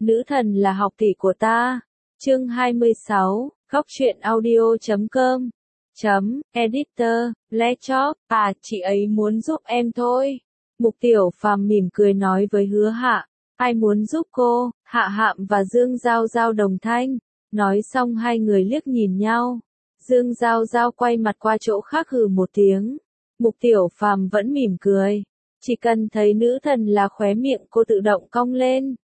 nữ thần là học tỷ của ta. Chương 26, góc truyện audio.com Editor, Laptop, chị ấy muốn giúp em thôi. Mục Tiểu Phàm mỉm cười nói với Hứa Hạ, ai muốn giúp cô? Hạ Hạm và Dương Giao Giao đồng thanh. Nói xong hai người liếc nhìn nhau. Dương Giao Giao quay mặt qua chỗ khác hừ một tiếng. Mục Tiểu Phàm vẫn mỉm cười. Chỉ cần thấy nữ thần là khóe miệng cô tự động cong lên.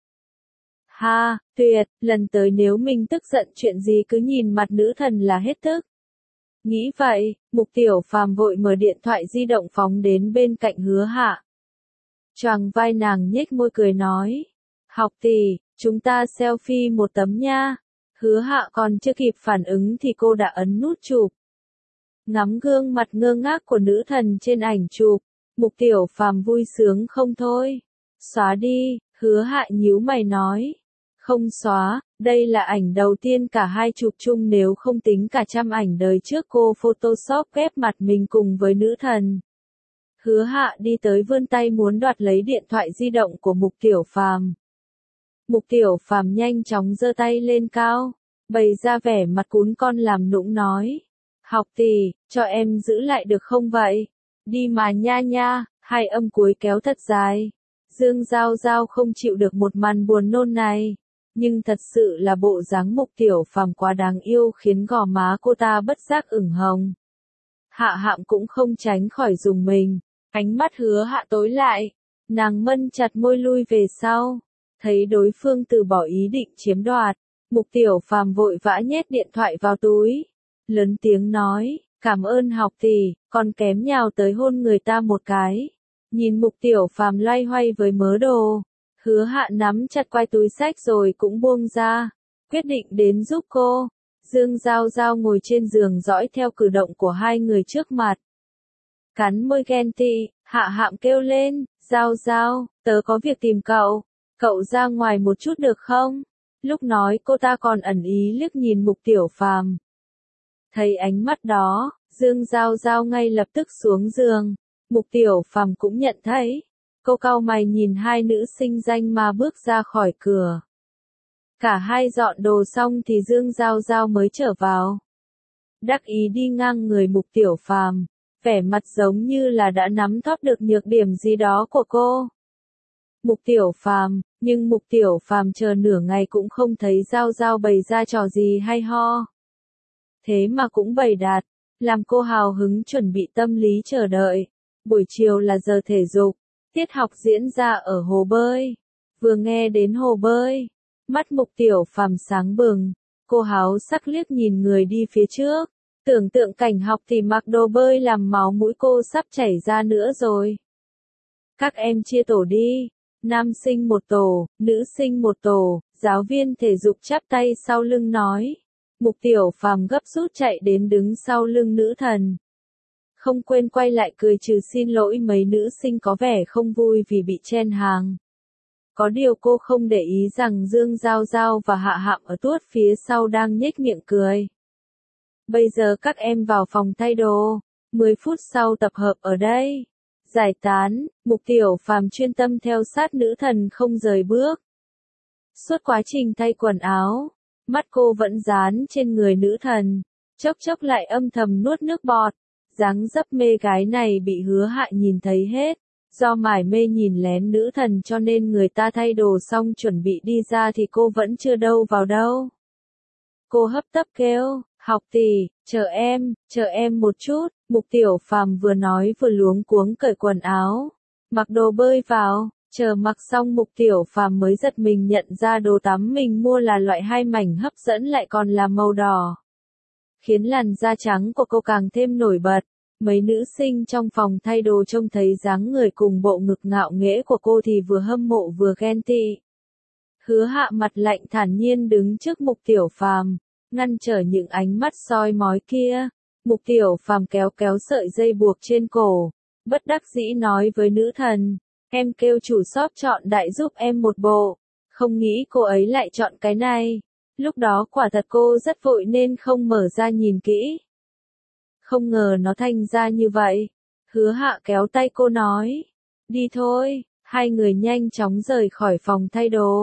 Ha, tuyệt, lần tới nếu mình tức giận chuyện gì cứ nhìn mặt nữ thần là hết tức. Nghĩ vậy, Mục Tiểu Phàm vội mở điện thoại di động phóng đến bên cạnh Hứa Hạ. Choàng vai nàng nhếch môi cười nói. Học tỷ, chúng ta selfie một tấm nha. Hứa Hạ còn chưa kịp phản ứng thì cô đã ấn nút chụp. Ngắm gương mặt ngơ ngác của nữ thần trên ảnh chụp, Mục Tiểu Phàm vui sướng không thôi. Xóa đi, Hứa Hạ nhíu mày nói. Không xóa, đây là ảnh đầu tiên cả hai chụp chung nếu không tính cả trăm ảnh đời trước cô Photoshop ghép mặt mình cùng với nữ thần. Hứa Hạ đi tới vươn tay muốn đoạt lấy điện thoại di động của Mục Tiểu Phàm. Mục Tiểu Phàm nhanh chóng giơ tay lên cao, bày ra vẻ mặt cún con làm nũng nói. Học tỷ, cho em giữ lại được không vậy? Đi mà nha nha, hai âm cuối kéo thật dài. Dương Giao Giao không chịu được một màn buồn nôn này. Nhưng thật sự là bộ dáng Mục Tiểu Phàm quá đáng yêu khiến gò má cô ta bất giác ửng hồng. Hạ Hạm cũng không tránh khỏi rùng mình. Ánh mắt Hứa Hạ tối lại. Nàng mân chặt môi lui về sau. Thấy đối phương từ bỏ ý định chiếm đoạt. Mục Tiểu Phàm vội vã nhét điện thoại vào túi. Lớn tiếng nói, cảm ơn học tỷ, còn kém nhào tới hôn người ta một cái. Nhìn Mục Tiểu Phàm loay hoay với mớ đồ. Hứa Hạ nắm chặt quai túi xách rồi cũng buông ra. Quyết định đến giúp cô. Dương Giao Giao ngồi trên giường dõi theo cử động của hai người trước mặt. Cắn môi ghen tị, Hạ Hạm kêu lên, Giao Giao, tớ có việc tìm cậu. Cậu ra ngoài một chút được không? Lúc nói cô ta còn ẩn ý liếc nhìn Mục Tiểu Phàm. Thấy ánh mắt đó, Dương Giao Giao ngay lập tức xuống giường. Mục Tiểu Phàm cũng nhận thấy. Cô cau mày nhìn hai nữ sinh danh mà bước ra khỏi cửa. Cả hai dọn đồ xong thì Dương Giao Giao mới trở vào. Đắc ý đi ngang người Mục Tiểu Phàm, vẻ mặt giống như là đã nắm thóp được nhược điểm gì đó của cô. Mục Tiểu Phàm, nhưng Mục Tiểu Phàm chờ nửa ngày cũng không thấy Giao Giao bày ra trò gì hay ho. Thế mà cũng bày đạt, làm cô hào hứng chuẩn bị tâm lý chờ đợi. Buổi chiều là giờ thể dục, tiết học diễn ra ở hồ bơi. Vừa nghe đến hồ bơi, mắt Mục Tiểu Phàm sáng bừng, cô háo sắc liếc nhìn người đi phía trước, tưởng tượng cảnh học thì mặc đồ bơi làm máu mũi cô sắp chảy ra nữa rồi. Các em chia tổ đi, nam sinh một tổ, nữ sinh một tổ, giáo viên thể dục chắp tay sau lưng nói. Mục Tiểu Phàm gấp rút chạy đến đứng sau lưng nữ thần. Không quên quay lại cười trừ xin lỗi mấy nữ sinh có vẻ không vui vì bị chen hàng. Có điều cô không để ý rằng Dương Giao Giao và Hạ Hạm ở tuốt phía sau đang nhếch miệng cười. Bây giờ các em vào phòng thay đồ, 10 phút sau tập hợp ở đây. Giải tán, Mục Tiểu Phàm chuyên tâm theo sát nữ thần không rời bước. Suốt quá trình thay quần áo, mắt cô vẫn dán trên người nữ thần, chốc chốc lại âm thầm nuốt nước bọt. Dáng dấp mê gái này bị Hứa Hạ nhìn thấy hết. Do mải mê nhìn lén nữ thần cho nên người ta thay đồ xong chuẩn bị đi ra thì cô vẫn chưa đâu vào đâu. Cô hấp tấp kêu, học tỷ, chờ em một chút. Mục Tiểu Phàm vừa nói vừa luống cuống cởi quần áo, mặc đồ bơi vào. Chờ mặc xong Mục Tiểu Phàm mới giật mình nhận ra đồ tắm mình mua là loại 2 mảnh hấp dẫn lại còn là màu đỏ. Khiến làn da trắng của cô càng thêm nổi bật. Mấy nữ sinh trong phòng thay đồ trông thấy dáng người cùng bộ ngực ngạo nghễ của cô thì vừa hâm mộ vừa ghen tị. Hứa Hạ mặt lạnh thản nhiên đứng trước Mục Tiểu Phàm, ngăn trở những ánh mắt soi mói kia. Mục Tiểu Phàm kéo sợi dây buộc trên cổ, bất đắc dĩ nói với nữ thần, em kêu chủ shop chọn đại giúp em một bộ, không nghĩ cô ấy lại chọn cái này. Lúc đó quả thật cô rất vội nên không mở ra nhìn kỹ. Không ngờ nó thành ra như vậy. Hứa Hạ kéo tay cô nói, đi thôi. Hai người nhanh chóng rời khỏi phòng thay đồ.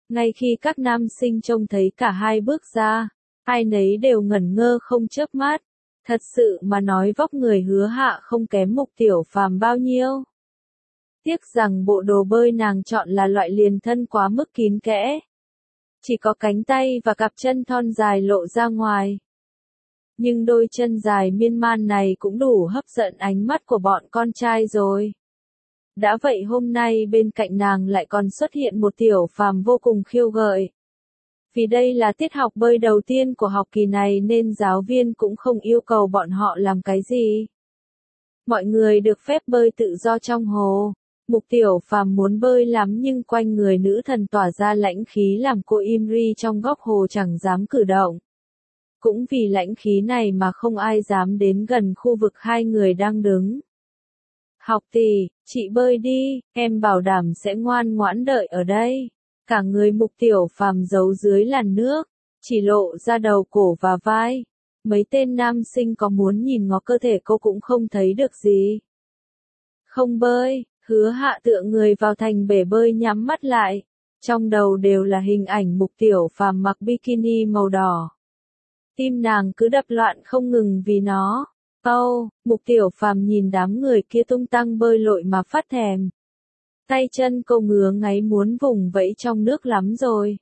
Ngay khi các nam sinh trông thấy cả hai bước ra, ai nấy đều ngẩn ngơ không chớp mắt. Thật sự mà nói vóc người Hứa Hạ không kém Mục Tiểu Phàm bao nhiêu. Tiếc rằng bộ đồ bơi nàng chọn là loại liền thân quá mức kín kẽ. Chỉ có cánh tay và cặp chân thon dài lộ ra ngoài. Nhưng đôi chân dài miên man này cũng đủ hấp dẫn ánh mắt của bọn con trai rồi. Đã vậy hôm nay bên cạnh nàng lại còn xuất hiện một Tiểu Phàm vô cùng khiêu gợi. Vì đây là tiết học bơi đầu tiên của học kỳ này nên giáo viên cũng không yêu cầu bọn họ làm cái gì. Mọi người được phép bơi tự do trong hồ. Mục Tiểu Phàm muốn bơi lắm nhưng quanh người nữ thần tỏa ra lãnh khí làm cô im ri trong góc hồ chẳng dám cử động. Cũng vì lãnh khí này mà không ai dám đến gần khu vực hai người đang đứng. Học tỷ, chị bơi đi, em bảo đảm sẽ ngoan ngoãn đợi ở đây. Cả người Mục Tiểu Phàm giấu dưới làn nước, chỉ lộ ra đầu cổ và vai. Mấy tên nam sinh có muốn nhìn ngó cơ thể cô cũng không thấy được gì. Không bơi, Hứa Hạ tựa người vào thành bể bơi nhắm mắt lại. Trong đầu đều là hình ảnh Mục Tiểu Phàm mặc bikini màu đỏ. Tim nàng cứ đập loạn không ngừng vì nó. Mục Tiểu Phàm nhìn đám người kia tung tăng bơi lội mà phát thèm. Tay chân cô ngứa ngáy muốn vùng vẫy trong nước lắm rồi.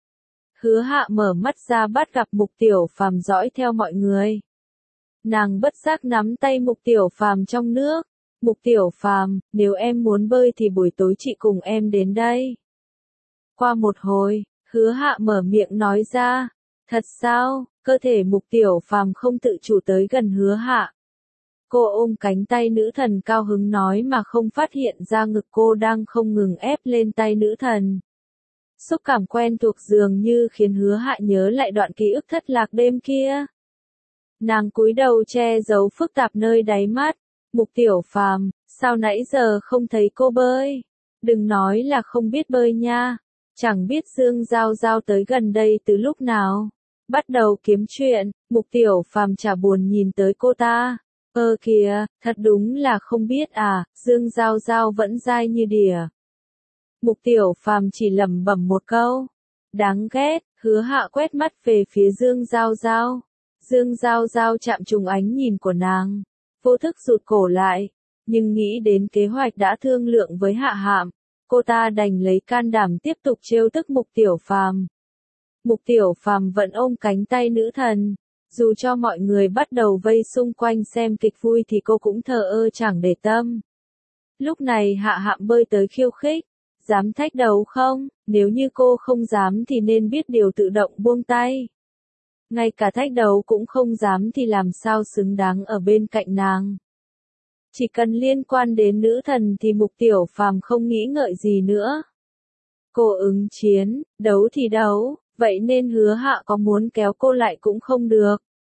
Hứa Hạ mở mắt ra bắt gặp Mục Tiểu Phàm dõi theo mọi người. Nàng bất giác nắm tay Mục Tiểu Phàm trong nước. Mục Tiểu Phàm, nếu em muốn bơi thì buổi tối chị cùng em đến đây. Qua một hồi, Hứa Hạ mở miệng nói ra. Thật sao? Cơ thể Mục Tiểu Phàm không tự chủ tới gần Hứa Hạ. Cô ôm cánh tay nữ thần cao hứng nói mà không phát hiện ra ngực cô đang không ngừng ép lên tay nữ thần. Xúc cảm quen thuộc dường như khiến Hứa Hạ nhớ lại đoạn ký ức thất lạc đêm kia. Nàng cúi đầu che giấu phức tạp nơi đáy mắt. Mục Tiểu Phàm, sao nãy giờ không thấy cô bơi? Đừng nói là không biết bơi nha. Chẳng biết Dương Giao Giao tới gần đây từ lúc nào. Bắt đầu kiếm chuyện, Mục Tiểu Phàm chả buồn nhìn tới cô ta. Kìa, thật đúng là không biết à, Dương Giao Giao vẫn dai như đỉa. Mục Tiểu Phàm chỉ lẩm bẩm một câu. Đáng ghét, Hứa Hạ quét mắt về phía Dương Giao Giao. Dương Giao Giao chạm trùng ánh nhìn của nàng. Vô thức rụt cổ lại. Nhưng nghĩ đến kế hoạch đã thương lượng với Hạ Hạm. Cô ta đành lấy can đảm tiếp tục trêu tức Mục Tiểu Phàm. Mục Tiểu Phàm vẫn ôm cánh tay nữ thần. Dù cho mọi người bắt đầu vây xung quanh xem kịch vui thì cô cũng thờ ơ chẳng để tâm. Lúc này Hạ Hạm bơi tới khiêu khích. Dám thách đấu không? Nếu như cô không dám thì nên biết điều tự động buông tay. Ngay cả thách đấu cũng không dám thì làm sao xứng đáng ở bên cạnh nàng. Chỉ cần liên quan đến nữ thần thì Mục Tiểu Phàm không nghĩ ngợi gì nữa. Cô ứng chiến, đấu thì đấu, vậy nên Hứa Hạ có muốn kéo cô lại cũng không được.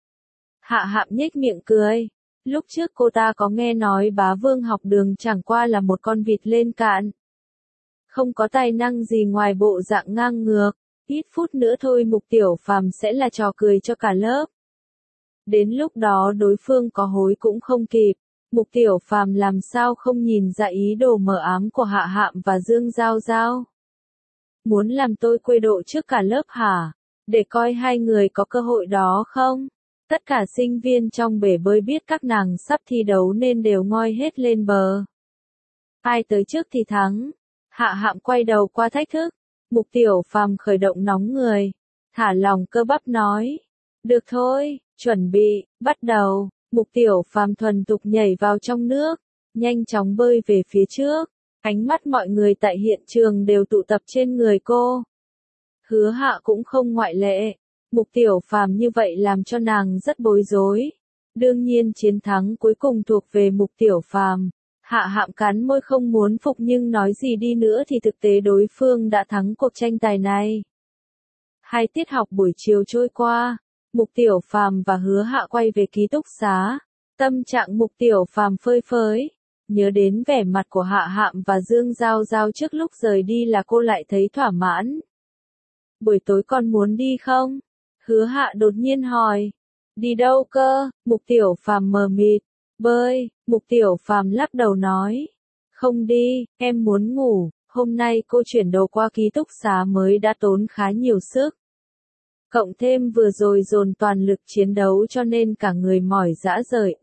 Hạ Hạm nhếch miệng cười. Lúc trước cô ta có nghe nói Bá Vương học đường chẳng qua là một con vịt lên cạn. Không có tài năng gì ngoài bộ dạng ngang ngược. Ít phút nữa thôi Mục Tiểu Phàm sẽ là trò cười cho cả lớp. Đến lúc đó đối phương có hối cũng không kịp. Mục Tiểu Phàm làm sao không nhìn ra ý đồ mờ ám của Hạ Hạm và Dương Giao Giao. Muốn làm tôi quê độ trước cả lớp hả? Để coi hai người có cơ hội đó không? Tất cả sinh viên trong bể bơi biết các nàng sắp thi đấu nên đều ngoi hết lên bờ. Ai tới trước thì thắng. Hạ Hạm quay đầu qua thách thức. Mục Tiểu Phàm khởi động nóng người. Thả lòng cơ bắp nói. Được thôi, chuẩn bị, bắt đầu. Mục Tiểu Phàm thuần thục nhảy vào trong nước. Nhanh chóng bơi về phía trước. Ánh mắt mọi người tại hiện trường đều tụ tập trên người cô. Hứa Hạ cũng không ngoại lệ. Mục Tiểu Phàm như vậy làm cho nàng rất bối rối. Đương nhiên chiến thắng cuối cùng thuộc về Mục Tiểu Phàm. Hạ Hạm cắn môi không muốn phục nhưng nói gì đi nữa thì thực tế đối phương đã thắng cuộc tranh tài này. 2 tiết học buổi chiều trôi qua, Mục Tiểu Phàm và Hứa Hạ quay về ký túc xá. Tâm trạng Mục Tiểu Phàm phơi phới, nhớ đến vẻ mặt của Hạ Hạm và Dương Giao Giao trước lúc rời đi là cô lại thấy thỏa mãn. Buổi tối con muốn đi không? Hứa Hạ đột nhiên hỏi. Đi đâu cơ? Mục Tiểu Phàm mờ mịt. Bơi, Mục Tiểu Phàm lắc đầu nói. Không đi, em muốn ngủ. Hôm nay cô chuyển đồ qua ký túc xá mới đã tốn khá nhiều sức. Cộng thêm vừa rồi dồn toàn lực chiến đấu cho nên cả người mỏi rã rời.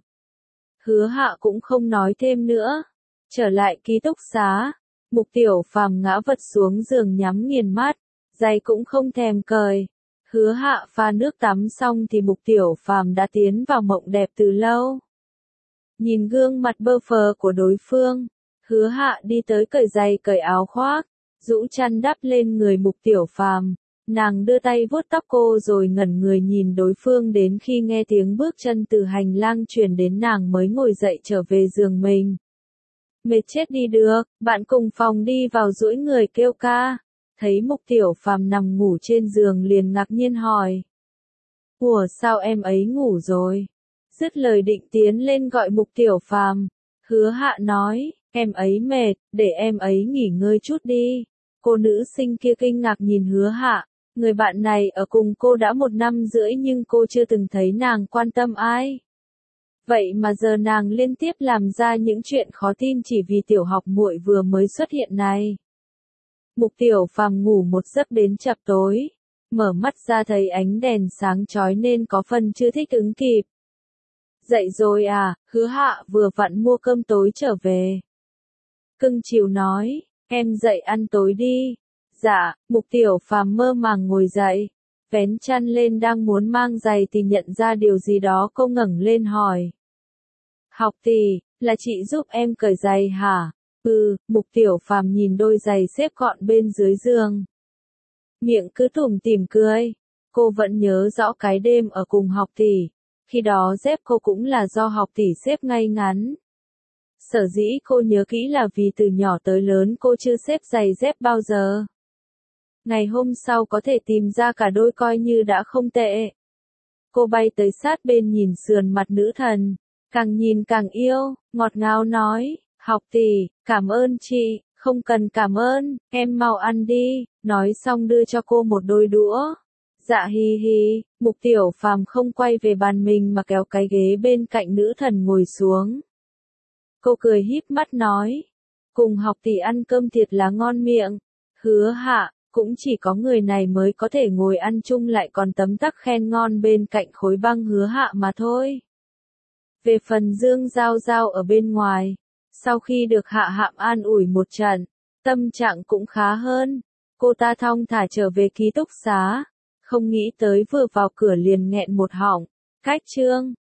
Hứa Hạ cũng không nói thêm nữa. Trở lại ký túc xá, Mục Tiểu Phàm ngã vật xuống giường nhắm nghiền mắt, giày cũng không thèm cởi. Hứa Hạ pha nước tắm xong thì Mục Tiểu Phàm đã tiến vào mộng đẹp từ lâu. Nhìn gương mặt bơ phờ của đối phương, Hứa Hạ đi tới cởi giày cởi áo khoác, rũ chăn đắp lên người Mục Tiểu Phàm. Nàng đưa tay vuốt tóc cô rồi ngẩn người nhìn đối phương đến khi nghe tiếng bước chân từ hành lang truyền đến nàng mới ngồi dậy trở về giường mình. Mệt chết đi được, bạn cùng phòng đi vào duỗi người kêu ca. Thấy Mục Tiểu Phàm nằm ngủ trên giường liền ngạc nhiên hỏi. Ủa sao em ấy ngủ rồi? Dứt lời định tiến lên gọi Mục Tiểu Phàm. Hứa Hạ nói, em ấy mệt, để em ấy nghỉ ngơi chút đi. Cô nữ sinh kia kinh ngạc nhìn Hứa Hạ. Người bạn này ở cùng cô đã 1 năm rưỡi nhưng cô chưa từng thấy nàng quan tâm ai. Vậy mà giờ nàng liên tiếp làm ra những chuyện khó tin chỉ vì tiểu học muội vừa mới xuất hiện này. Mục Tiểu Phàm ngủ một giấc đến chập tối, mở mắt ra thấy ánh đèn sáng chói nên có phần chưa thích ứng kịp. Dậy rồi à, Hứa Hạ vừa vặn mua cơm tối trở về. Cưng chiều nói, em dậy ăn tối đi. Dạ, Mục Tiểu Phàm mơ màng ngồi dậy, vén chăn lên đang muốn mang giày thì nhận ra điều gì đó cô ngẩng lên hỏi. Học tỷ, là chị giúp em cởi giày hả? Mục Tiểu Phàm nhìn đôi giày xếp gọn bên dưới giường. Miệng cứ tủm tỉm cười. Cô vẫn nhớ rõ cái đêm ở cùng học tỷ. Khi đó dép cô cũng là do học tỷ xếp ngay ngắn. Sở dĩ cô nhớ kỹ là vì từ nhỏ tới lớn cô chưa xếp giày dép bao giờ. Ngày hôm sau có thể tìm ra cả đôi coi như đã không tệ. Cô bay tới sát bên nhìn sườn mặt nữ thần. Càng nhìn càng yêu, ngọt ngào nói, học tỷ, cảm ơn chị, không cần cảm ơn, em mau ăn đi, nói xong đưa cho cô một đôi đũa. Dạ hi hi, Mục Tiểu Phàm không quay về bàn mình mà kéo cái ghế bên cạnh nữ thần ngồi xuống. Cô cười híp mắt nói, cùng học tỷ ăn cơm thiệt là ngon miệng. Hứa Hạ, cũng chỉ có người này mới có thể ngồi ăn chung lại còn tấm tắc khen ngon bên cạnh khối băng Hứa Hạ mà thôi. Về phần Dương Giao Giao ở bên ngoài, sau khi được Hạ Hạm an ủi một trận, tâm trạng cũng khá hơn. Cô ta thong thả trở về ký túc xá, không nghĩ tới vừa vào cửa liền nghẹn một họng. Cách chương